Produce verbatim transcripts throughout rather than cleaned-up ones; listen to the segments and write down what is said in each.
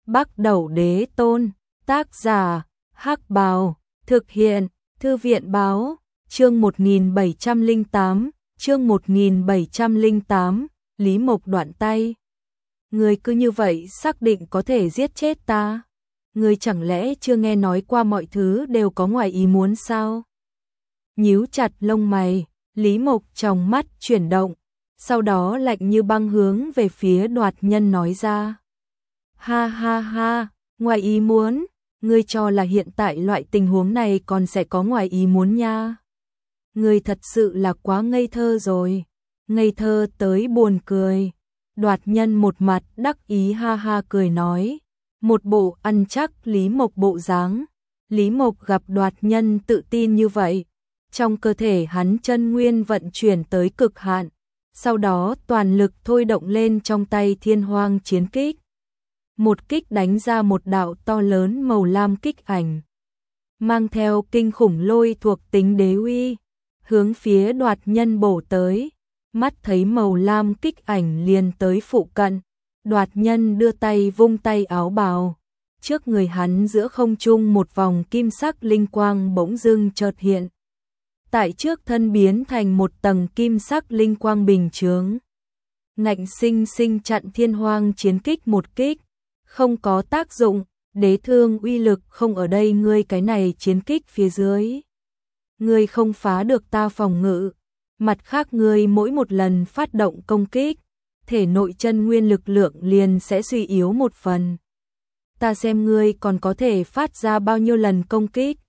Bắc Đẩu Đế Tôn, tác giả, Hắc Bào, thực hiện, Thư viện báo, chương một nghìn bảy trăm lẻ tám, chương một nghìn bảy trăm lẻ tám, Lý Mộc đoạn tay. Ngươi cứ như vậy xác định có thể giết chết ta? Ngươi chẳng lẽ chưa nghe nói qua mọi thứ đều có ngoài ý muốn sao? Nhíu chặt lông mày, Lý Mộc trong mắt chuyển động, sau đó lạnh như băng hướng về phía Đoạt Nhân nói ra. Ha ha ha, ngoài ý muốn, ngươi cho là hiện tại loại tình huống này còn sẽ có ngoài ý muốn nha. Ngươi thật sự là quá ngây thơ rồi, ngây thơ tới buồn cười. Đoạt Nhân một mặt đắc ý ha ha cười nói, một bộ ăn chắc Lý Mộc bộ dáng. Lý Mộc gặp Đoạt Nhân tự tin như vậy, trong cơ thể hắn chân nguyên vận chuyển tới cực hạn, sau đó toàn lực thôi động lên trong tay Thiên Hoang chiến kích. Một kích đánh ra một đạo to lớn màu lam kích ảnh, mang theo kinh khủng lôi thuộc tính đế uy, hướng phía Đoạt Nhân bổ tới. Mắt thấy màu lam kích ảnh liền tới phụ cận, Đoạt Nhân đưa tay vung tay áo bào, trước người hắn giữa không trung một vòng kim sắc linh quang bỗng dưng chợt hiện. Tại trước thân biến thành một tầng kim sắc linh quang bình chướng, ngạnh sinh sinh chặn Thiên Hoang chiến kích một kích, không có tác dụng, đế thương uy lực không ở đây, ngươi cái này chiến kích phía dưới. Ngươi không phá được ta phòng ngự, mặt khác ngươi mỗi một lần phát động công kích, thể nội chân nguyên lực lượng liền sẽ suy yếu một phần. Ta xem ngươi còn có thể phát ra bao nhiêu lần công kích.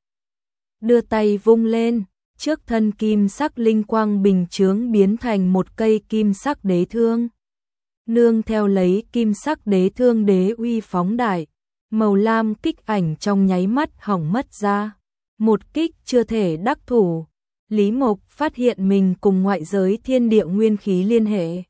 Đưa tay vung lên, trước thân kim sắc linh quang bình chướng biến thành một cây kim sắc đế thương. Nương theo lấy kim sắc đế thương đế uy phóng đại, màu lam kích ảnh trong nháy mắt hỏng mất ra. Một kích chưa thể đắc thủ, Lý Mộc phát hiện mình cùng ngoại giới thiên địa nguyên khí liên hệ,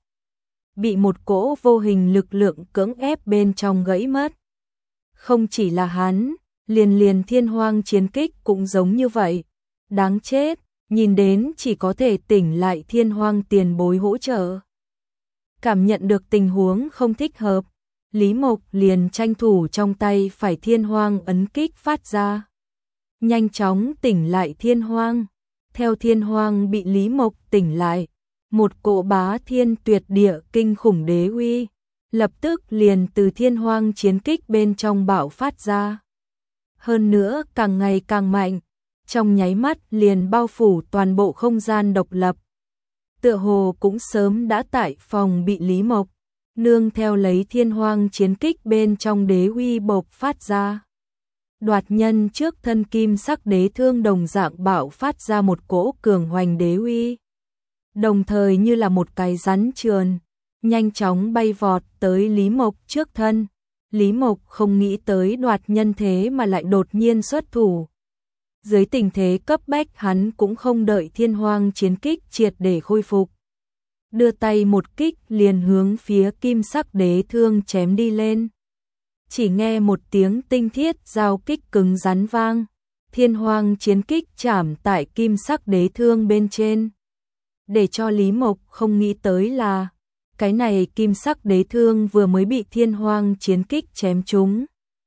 bị một cỗ vô hình lực lượng cưỡng ép bên trong gãy mất. Không chỉ là hắn, liền liền Thiên Hoang chiến kích cũng giống như vậy. Đáng chết, nhìn đến chỉ có thể tỉnh lại Thiên Hoang tiền bối hỗ trợ. Cảm nhận được tình huống không thích hợp, Lý Mộc liền tranh thủ trong tay phải Thiên Hoang ấn kích phát ra, nhanh chóng tỉnh lại Thiên Hoang. Theo Thiên Hoang bị Lý Mộc tỉnh lại, một cỗ bá thiên tuyệt địa kinh khủng đế uy lập tức liền từ Thiên Hoang chiến kích bên trong bạo phát ra. Hơn nữa càng ngày càng mạnh, trong nháy mắt liền bao phủ toàn bộ không gian độc lập. Tựa hồ cũng sớm đã tại phòng bị Lý Mộc, nương theo lấy Thiên Hoang chiến kích bên trong đế uy bộc phát ra. Đoạt Nhân trước thân kim sắc đế thương đồng dạng bạo phát ra một cỗ cường hoành đế uy, đồng thời như là một cái rắn trườn, nhanh chóng bay vọt tới Lý Mộc trước thân. Lý Mộc không nghĩ tới Đoạt Nhân thế mà lại đột nhiên xuất thủ. Dưới tình thế cấp bách hắn cũng không đợi Thiên Hoang chiến kích triệt để khôi phục, đưa tay một kích liền hướng phía kim sắc đế thương chém đi lên. Chỉ nghe một tiếng tinh thiết giao kích cứng rắn vang, Thiên Hoang chiến kích chạm tại kim sắc đế thương bên trên. Để cho Lý Mộc không nghĩ tới là, cái này kim sắc đế thương vừa mới bị Thiên Hoang chiến kích chém trúng,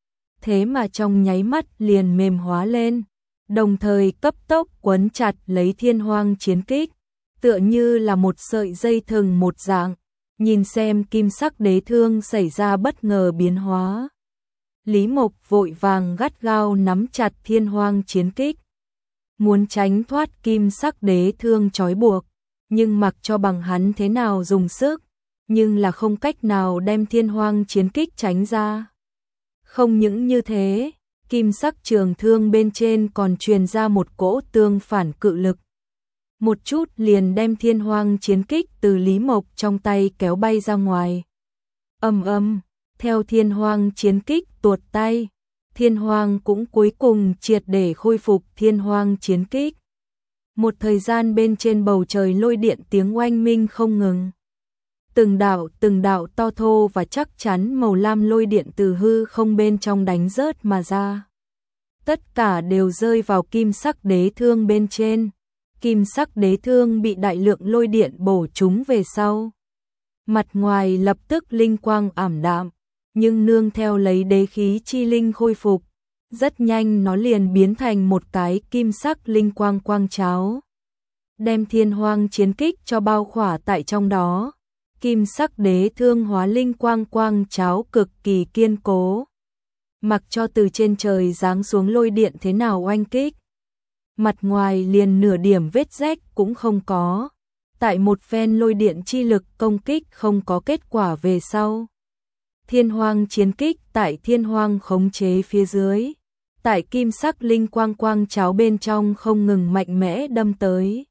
thế mà trong nháy mắt liền mềm hóa lên, đồng thời cấp tốc quấn chặt lấy Thiên Hoang chiến kích, tựa như là một sợi dây thừng một dạng. Nhìn xem kim sắc đế thương xảy ra bất ngờ biến hóa, Lý Mộc vội vàng gắt gao nắm chặt Thiên Hoang chiến kích, muốn tránh thoát kim sắc đế thương trói buộc, nhưng mặc cho bằng hắn thế nào dùng sức, nhưng là không cách nào đem Thiên Hoang chiến kích tránh ra. Không những như thế, kim sắc trường thương bên trên còn truyền ra một cỗ tương phản cự lực, một chút liền đem Thiên Hoang chiến kích từ Lý Mộc trong tay kéo bay ra ngoài. Ầm ầm, theo Thiên Hoang chiến kích tuột tay, Thiên Hoang cũng cuối cùng triệt để khôi phục Thiên Hoang chiến kích. Một thời gian bên trên bầu trời lôi điện tiếng oanh minh không ngừng. Từng đạo từng đạo to thô và chắc chắn màu lam lôi điện từ hư không bên trong đánh rớt mà ra. Tất cả đều rơi vào kim sắc đế thương bên trên. Kim sắc đế thương bị đại lượng lôi điện bổ trúng về sau, mặt ngoài lập tức linh quang ảm đạm, nhưng nương theo lấy đế khí chi linh khôi phục, rất nhanh nó liền biến thành một cái kim sắc linh quang quang cháo, đem thiên hoang chiến kích cho bao khỏa tại trong đó. Kim sắc đế thương hóa linh quang quang cháo cực kỳ kiên cố, mặc cho từ trên trời giáng xuống lôi điện thế nào oanh kích, mặt ngoài liền nửa điểm vết rách cũng không có. Tại một phen lôi điện chi lực công kích không có kết quả về sau, thiên hoang chiến kích tại thiên hoang khống chế phía dưới, tại kim sắc linh quang quang cháo bên trong không ngừng mạnh mẽ đâm tới.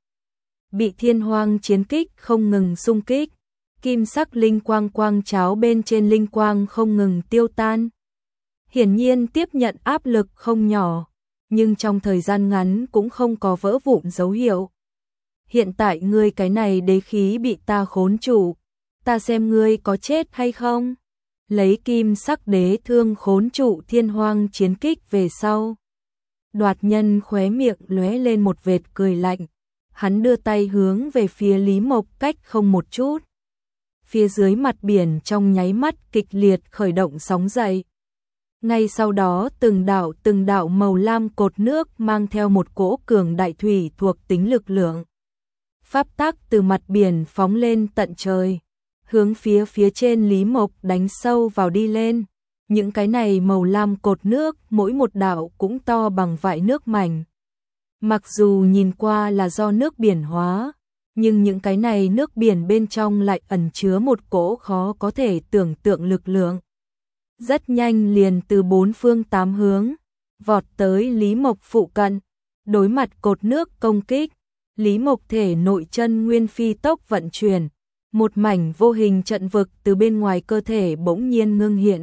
Bị thiên hoang chiến kích không ngừng xung kích, kim sắc linh quang quang cháo bên trên linh quang không ngừng tiêu tan. Hiển nhiên tiếp nhận áp lực không nhỏ, nhưng trong thời gian ngắn cũng không có vỡ vụn dấu hiệu. Hiện tại ngươi cái này đế khí bị ta khốn trụ, ta xem ngươi có chết hay không. Lấy kim sắc đế thương khốn trụ thiên hoang chiến kích về sau, Đoạt Nhân khóe miệng lóe lên một vệt cười lạnh, hắn đưa tay hướng về phía Lý Mộc cách không một chút. Phía dưới mặt biển trong nháy mắt kịch liệt khởi động sóng dậy. Ngay sau đó từng đạo từng đạo màu lam cột nước mang theo một cỗ cường đại thủy thuộc tính lực lượng. Pháp tắc từ mặt biển phóng lên tận trời, hướng phía phía trên Lý Mộc đánh sâu vào đi lên. Những cái này màu lam cột nước mỗi một đạo cũng to bằng vại nước mảnh. Mặc dù nhìn qua là do nước biển hóa, nhưng những cái này nước biển bên trong lại ẩn chứa một cỗ khó có thể tưởng tượng lực lượng. Rất nhanh liền từ bốn phương tám hướng, vọt tới Lý Mộc phụ cận. Đối mặt cột nước công kích, Lý Mộc thể nội chân nguyên phi tốc vận chuyển, một mảnh vô hình trận vực từ bên ngoài cơ thể bỗng nhiên ngưng hiện.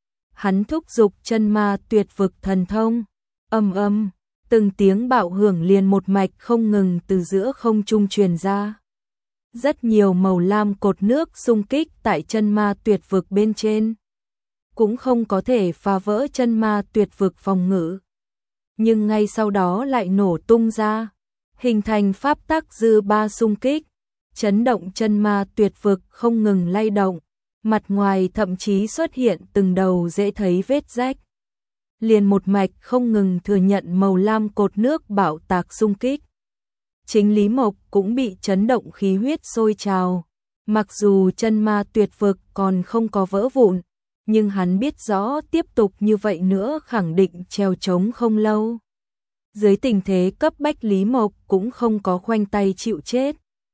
Hắn thúc giục chân ma tuyệt vực thần thông, ầm ầm, từng tiếng bạo hưởng liền một mạch không ngừng từ giữa không trung truyền ra. Rất nhiều màu lam cột nước xung kích tại chân ma tuyệt vực bên trên, cũng không có thể phá vỡ chân ma tuyệt vực phòng ngự, nhưng ngay sau đó lại nổ tung ra, hình thành pháp tắc dư ba xung kích, chấn động chân ma tuyệt vực không ngừng lay động, mặt ngoài thậm chí xuất hiện từng đầu dễ thấy vết rách. Liền một mạch không ngừng thừa nhận màu lam cột nước bạo tạc xung kích. Chính Lý Mộc cũng bị chấn động khí huyết sôi trào, mặc dù chân ma tuyệt vực còn không có vỡ vụn, nhưng hắn biết rõ tiếp tục như vậy nữa khẳng định treo trống không lâu. Dưới tình thế cấp bách Lý Mộc cũng không có khoanh tay chịu chết.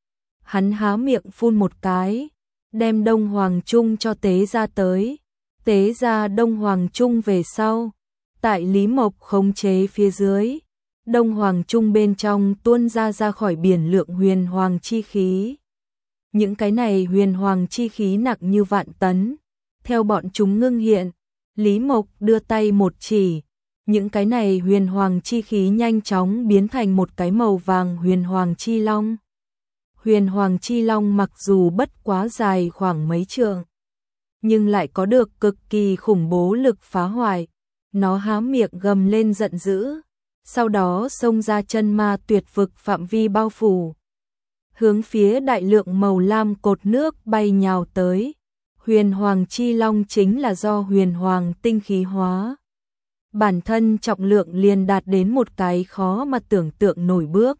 Hắn há miệng phun một cái, đem Đông Hoàng Trung cho tế ra tới. Tế ra Đông Hoàng Trung về sau, tại Lý Mộc khống chế phía dưới, Đông Hoàng Trung bên trong tuôn ra ra khỏi biển lượng huyền hoàng chi khí. Những cái này huyền hoàng chi khí nặng như vạn tấn. Theo bọn chúng ngưng hiện, Lý Mộc đưa tay một chỉ, những cái này huyền hoàng chi khí nhanh chóng biến thành một cái màu vàng huyền hoàng chi long. Huyền hoàng chi long mặc dù bất quá dài khoảng mấy trượng, nhưng lại có được cực kỳ khủng bố lực phá hoại. Nó há miệng gầm lên giận dữ, sau đó xông ra chân ma tuyệt vực phạm vi bao phủ, hướng phía đại lượng màu lam cột nước bay nhào tới. Huyền hoàng chi long chính là do huyền hoàng tinh khí hóa, bản thân trọng lượng liền đạt đến một cái khó mà tưởng tượng nổi bước.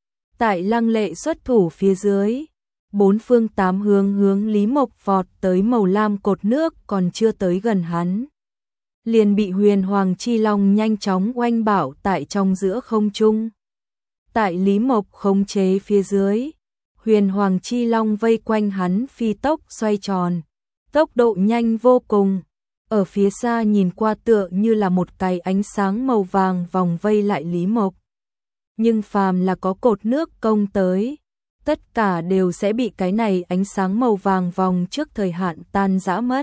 Tại lăng lệ xuất thủ phía dưới, bốn phương tám hướng hướng Lý Mộc vọt tới màu lam cột nước còn chưa tới gần hắn, liền bị huyền hoàng chi long nhanh chóng oanh bảo tại trong giữa không trung. Tại Lý Mộc khống chế phía dưới, huyền hoàng chi long vây quanh hắn phi tốc xoay tròn, tốc độ nhanh vô cùng. Ở phía xa nhìn qua tựa như là một cái ánh sáng màu vàng vòng vây lại Lý Mộc. Nhưng phàm là có cột nước công tới, tất cả đều sẽ bị cái này ánh sáng màu vàng vòng trước thời hạn tan rã mất.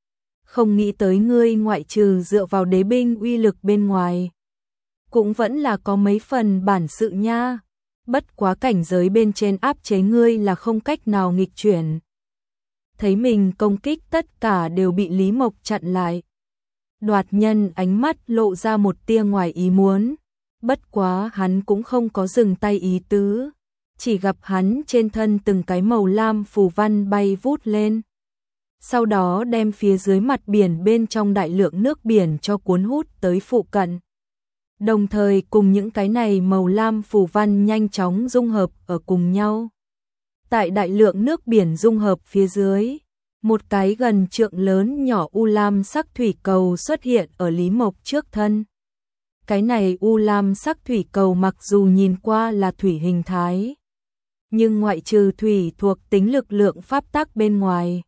Không nghĩ tới ngươi ngoại trừ dựa vào đế binh uy lực bên ngoài, cũng vẫn là có mấy phần bản sự nha. Bất quá cảnh giới bên trên áp chế ngươi là không cách nào nghịch chuyển. Thấy mình công kích tất cả đều bị Lý Mộc chặn lại, Đoạt Nhân ánh mắt lộ ra một tia ngoài ý muốn. Bất quá hắn cũng không có dừng tay ý tứ, chỉ gặp hắn trên thân từng cái màu lam phù văn bay vút lên. sau đó đem phía dưới mặt biển bên trong đại lượng nước biển cho cuốn hút tới phụ cận. Đồng thời cùng những cái này màu lam phù văn nhanh chóng dung hợp ở cùng nhau. Tại đại lượng nước biển dung hợp phía dưới, một cái gần trượng lớn nhỏ u lam sắc thủy cầu xuất hiện ở Lý Mộc trước thân. Cái này u lam sắc thủy cầu mặc dù nhìn qua là thủy hình thái, nhưng ngoại trừ thủy thuộc tính lực lượng pháp tắc bên ngoài,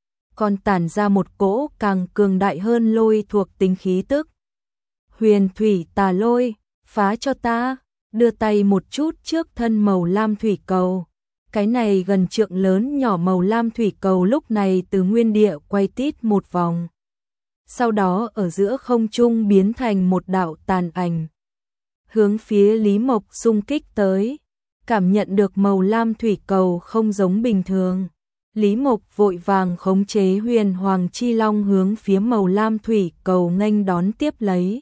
còn tản ra một cỗ càng cường đại hơn lôi thuộc tính khí tức. Huyền thủy tà lôi, phá cho ta, đưa tay một chút trước thân màu lam thủy cầu. Cái này gần trượng lớn nhỏ màu lam thủy cầu lúc này từ nguyên địa quay tít một vòng. Sau đó ở giữa không trung biến thành một đạo tàn ảnh. Hướng phía Lý Mộc xung kích tới, cảm nhận được màu lam thủy cầu không giống bình thường. Lý Mộc vội vàng khống chế huyền hoàng chi long hướng phía màu lam thủy cầu nghênh đón tiếp lấy.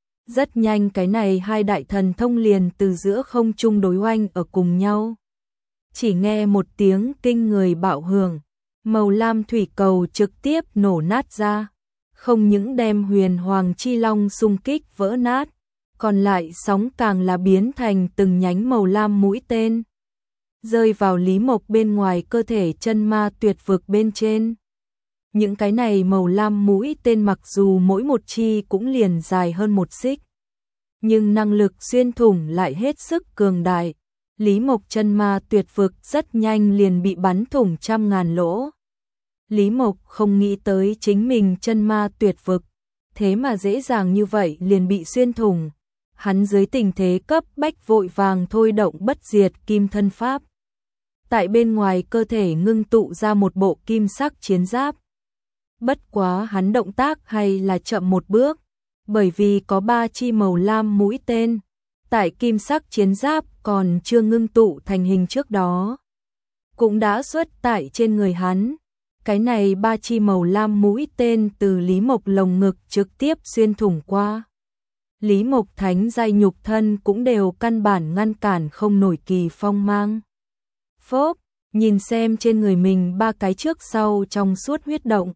Rất nhanh cái này hai đại thần thông liền từ giữa không trung đối oanh ở cùng nhau. Chỉ nghe một tiếng kinh người bạo hưởng, màu lam thủy cầu trực tiếp nổ nát ra, không những đem huyền hoàng chi long xung kích vỡ nát, còn lại sóng càng là biến thành từng nhánh màu lam mũi tên, rơi vào Lý Mộc bên ngoài cơ thể chân ma tuyệt vực bên trên. Những cái này màu lam mũi tên mặc dù mỗi một chi cũng liền dài hơn một xích, nhưng năng lực xuyên thủng lại hết sức cường đại. Lý Mộc chân ma tuyệt vực rất nhanh liền bị bắn thủng trăm ngàn lỗ. Lý Mộc không nghĩ tới chính mình chân ma tuyệt vực, thế mà dễ dàng như vậy liền bị xuyên thủng. Hắn dưới tình thế cấp bách vội vàng thôi động bất diệt kim thân pháp. Tại bên ngoài cơ thể ngưng tụ ra một bộ kim sắc chiến giáp. Bất quá hắn động tác hay là chậm một bước, bởi vì có ba chi màu lam mũi tên. Tại kim sắc chiến giáp còn chưa ngưng tụ thành hình trước đó, cũng đã xuất tại trên người hắn. Cái này ba chi màu lam mũi tên từ Lý Mộc lồng ngực trực tiếp xuyên thủng qua. Lý Mộc thánh giai nhục thân cũng đều căn bản ngăn cản không nổi kỳ phong mang. Phốp, nhìn xem trên người mình ba cái trước sau trong suốt huyết động.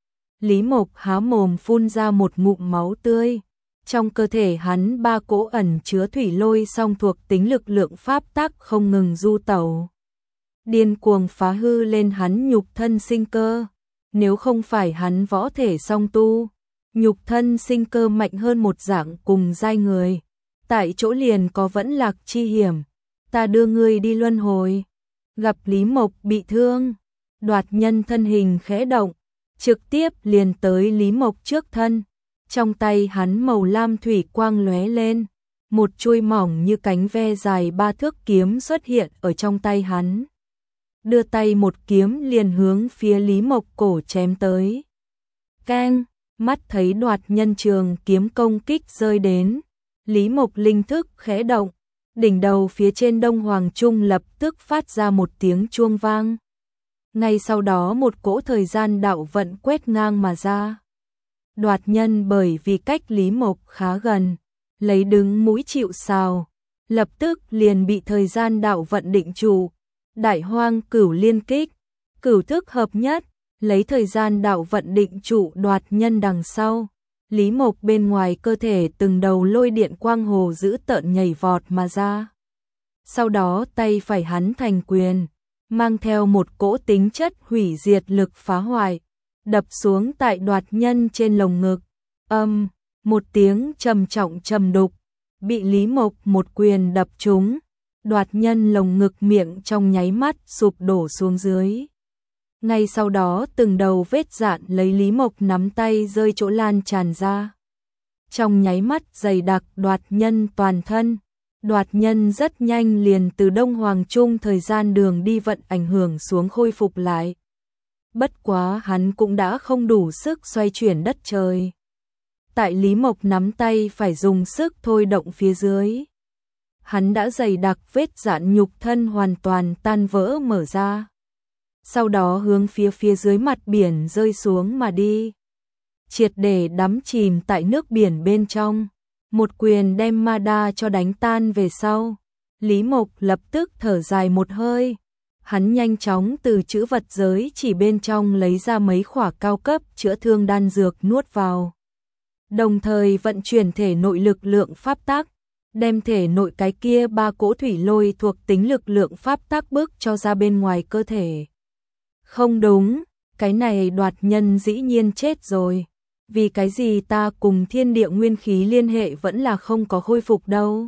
Lý Mộc há mồm phun ra một ngụm máu tươi. Trong cơ thể hắn ba cỗ ẩn chứa thủy lôi song thuộc tính lực lượng pháp tắc không ngừng du tẩu, điên cuồng phá hư lên hắn nhục thân sinh cơ. Nếu không phải hắn võ thể song tu, nhục thân sinh cơ mạnh hơn một dạng cùng giai người, tại chỗ liền có vẫn lạc chi hiểm. Ta đưa ngươi đi luân hồi. Gặp Lý Mộc bị thương, Đoạt Nhân thân hình khẽ động, trực tiếp liền tới Lý Mộc trước thân. Trong tay hắn màu lam thủy quang lóe lên, một chuôi mỏng như cánh ve dài ba thước kiếm xuất hiện ở trong tay hắn. Đưa tay một kiếm liền hướng phía Lý Mộc cổ chém tới. Keng, mắt thấy Đoạt Nhân trường kiếm công kích rơi đến, Lý Mộc linh thức khẽ động, đỉnh đầu phía trên Đông Hoàng Trung lập tức phát ra một tiếng chuông vang. Ngay sau đó một cỗ thời gian đạo vận quét ngang mà ra. Đoạt Nhân bởi vì cách Lý Mộc khá gần, lấy đứng mũi chịu sào, lập tức liền bị thời gian đạo vận định trụ. Đại Hoang Cửu Liên Kích, cửu thức hợp nhất, lấy thời gian đạo vận định trụ Đoạt Nhân đằng sau. Lý Mộc bên ngoài cơ thể từng đầu lôi điện quang hồ dữ tợn nhảy vọt mà ra. Sau đó tay phải hắn thành quyền, mang theo một cỗ tính chất hủy diệt lực phá hoại, đập xuống tại Đoạt Nhân trên lồng ngực. Âm, một tiếng trầm trọng trầm đục, bị Lý Mộc một quyền đập trúng. Đoạt Nhân lồng ngực miệng trong nháy mắt sụp đổ xuống dưới. Ngay sau đó từng đầu vết dạn lấy Lý Mộc nắm tay rơi chỗ lan tràn ra. Trong nháy mắt dày đặc Đoạt Nhân toàn thân. Đoạt Nhân rất nhanh liền từ Đông Hoàng Trung thời gian đường đi vận ảnh hưởng xuống khôi phục lại. Bất quá hắn cũng đã không đủ sức xoay chuyển đất trời. Tại Lý Mộc nắm tay phải dùng sức thôi động phía dưới. Hắn đã dày đặc vết dạn nhục thân hoàn toàn tan vỡ mở ra. Sau đó hướng phía phía dưới mặt biển rơi xuống mà đi. Triệt để đắm chìm tại nước biển bên trong. Một quyền đem Ma Đa cho đánh tan về sau. Lý Mộc lập tức thở dài một hơi. Hắn nhanh chóng từ trữ vật giới chỉ bên trong lấy ra mấy khỏa cao cấp chữa thương đan dược nuốt vào. Đồng thời vận chuyển thể nội lực lượng pháp tắc, đem thể nội cái kia ba cỗ thủy lôi thuộc tính lực lượng pháp tắc bước cho ra bên ngoài cơ thể. Không đúng, cái này Đoạt Nhân dĩ nhiên chết rồi. Vì cái gì ta cùng thiên địa nguyên khí liên hệ vẫn là không có khôi phục đâu.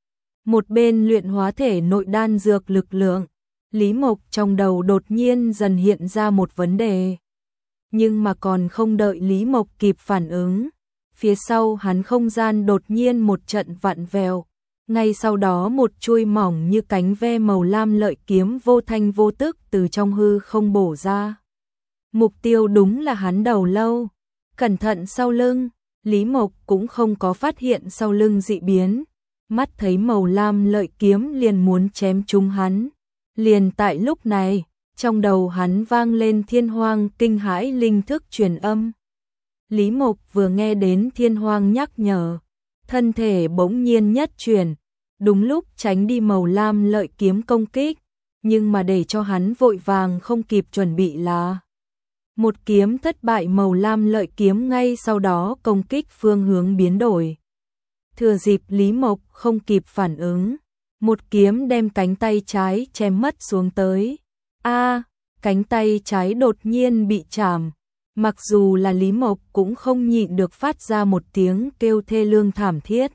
Một bên luyện hóa thể nội đan dược lực lượng, Lý Mộc trong đầu đột nhiên dần hiện ra một vấn đề. Nhưng mà còn không đợi Lý Mộc kịp phản ứng, phía sau hắn không gian đột nhiên một trận vặn vẹo. Ngay sau đó một chuôi mỏng như cánh ve màu lam lợi kiếm vô thanh vô tức từ trong hư không bổ ra. Mục tiêu đúng là hắn đầu lâu. Cẩn thận sau lưng, Lý Mộc cũng không có phát hiện sau lưng dị biến. Mắt thấy màu lam lợi kiếm liền muốn chém trúng hắn. Liền tại lúc này, trong đầu hắn vang lên thiên hoang kinh hãi linh thức truyền âm. Lý Mộc vừa nghe đến thiên hoang nhắc nhở, thân thể bỗng nhiên nhất chuyển, đúng lúc tránh đi màu lam lợi kiếm công kích, nhưng mà để cho hắn vội vàng không kịp chuẩn bị là một kiếm thất bại, màu lam lợi kiếm ngay sau đó công kích phương hướng biến đổi. Thừa dịp Lý Mộc không kịp phản ứng, một kiếm đem cánh tay trái chém mất xuống tới. A, cánh tay trái đột nhiên bị chảm, mặc dù là Lý Mộc cũng không nhịn được phát ra một tiếng kêu thê lương thảm thiết.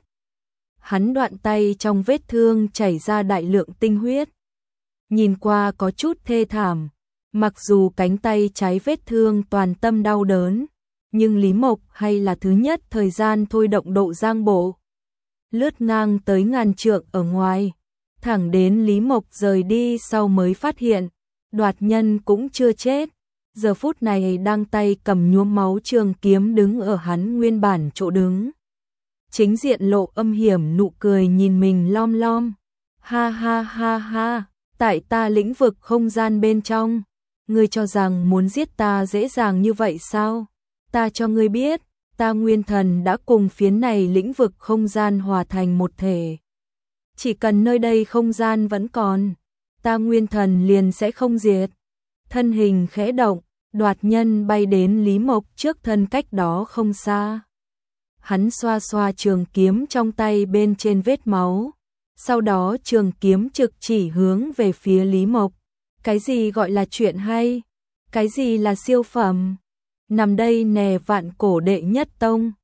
Hắn đoạn tay trong vết thương chảy ra đại lượng tinh huyết. Nhìn qua có chút thê thảm, mặc dù cánh tay trái vết thương toàn tâm đau đớn, nhưng Lý Mộc hay là thứ nhất thời gian thôi động độ giang bộ. Lướt ngang tới ngàn trượng ở ngoài, thẳng đến Lý Mộc rời đi sau mới phát hiện, Đoạt Nhân cũng chưa chết. Giờ phút này đang tay cầm nhuốm máu trường kiếm đứng ở hắn nguyên bản chỗ đứng. Chính diện lộ âm hiểm nụ cười nhìn mình lom lom. Ha ha ha ha, tại ta lĩnh vực không gian bên trong, ngươi cho rằng muốn giết ta dễ dàng như vậy sao? Ta cho ngươi biết, ta nguyên thần đã cùng phiến này lĩnh vực không gian hòa thành một thể. Chỉ cần nơi đây không gian vẫn còn, ta nguyên thần liền sẽ không diệt. Thân hình khẽ động, Đoạt Nhân bay đến Lý Mộc trước thân cách đó không xa. Hắn xoa xoa trường kiếm trong tay bên trên vết máu, sau đó trường kiếm trực chỉ hướng về phía Lý Mộc. Cái gì gọi là chuyện hay? Cái gì là siêu phẩm? Nằm đây nè vạn cổ đệ nhất tông.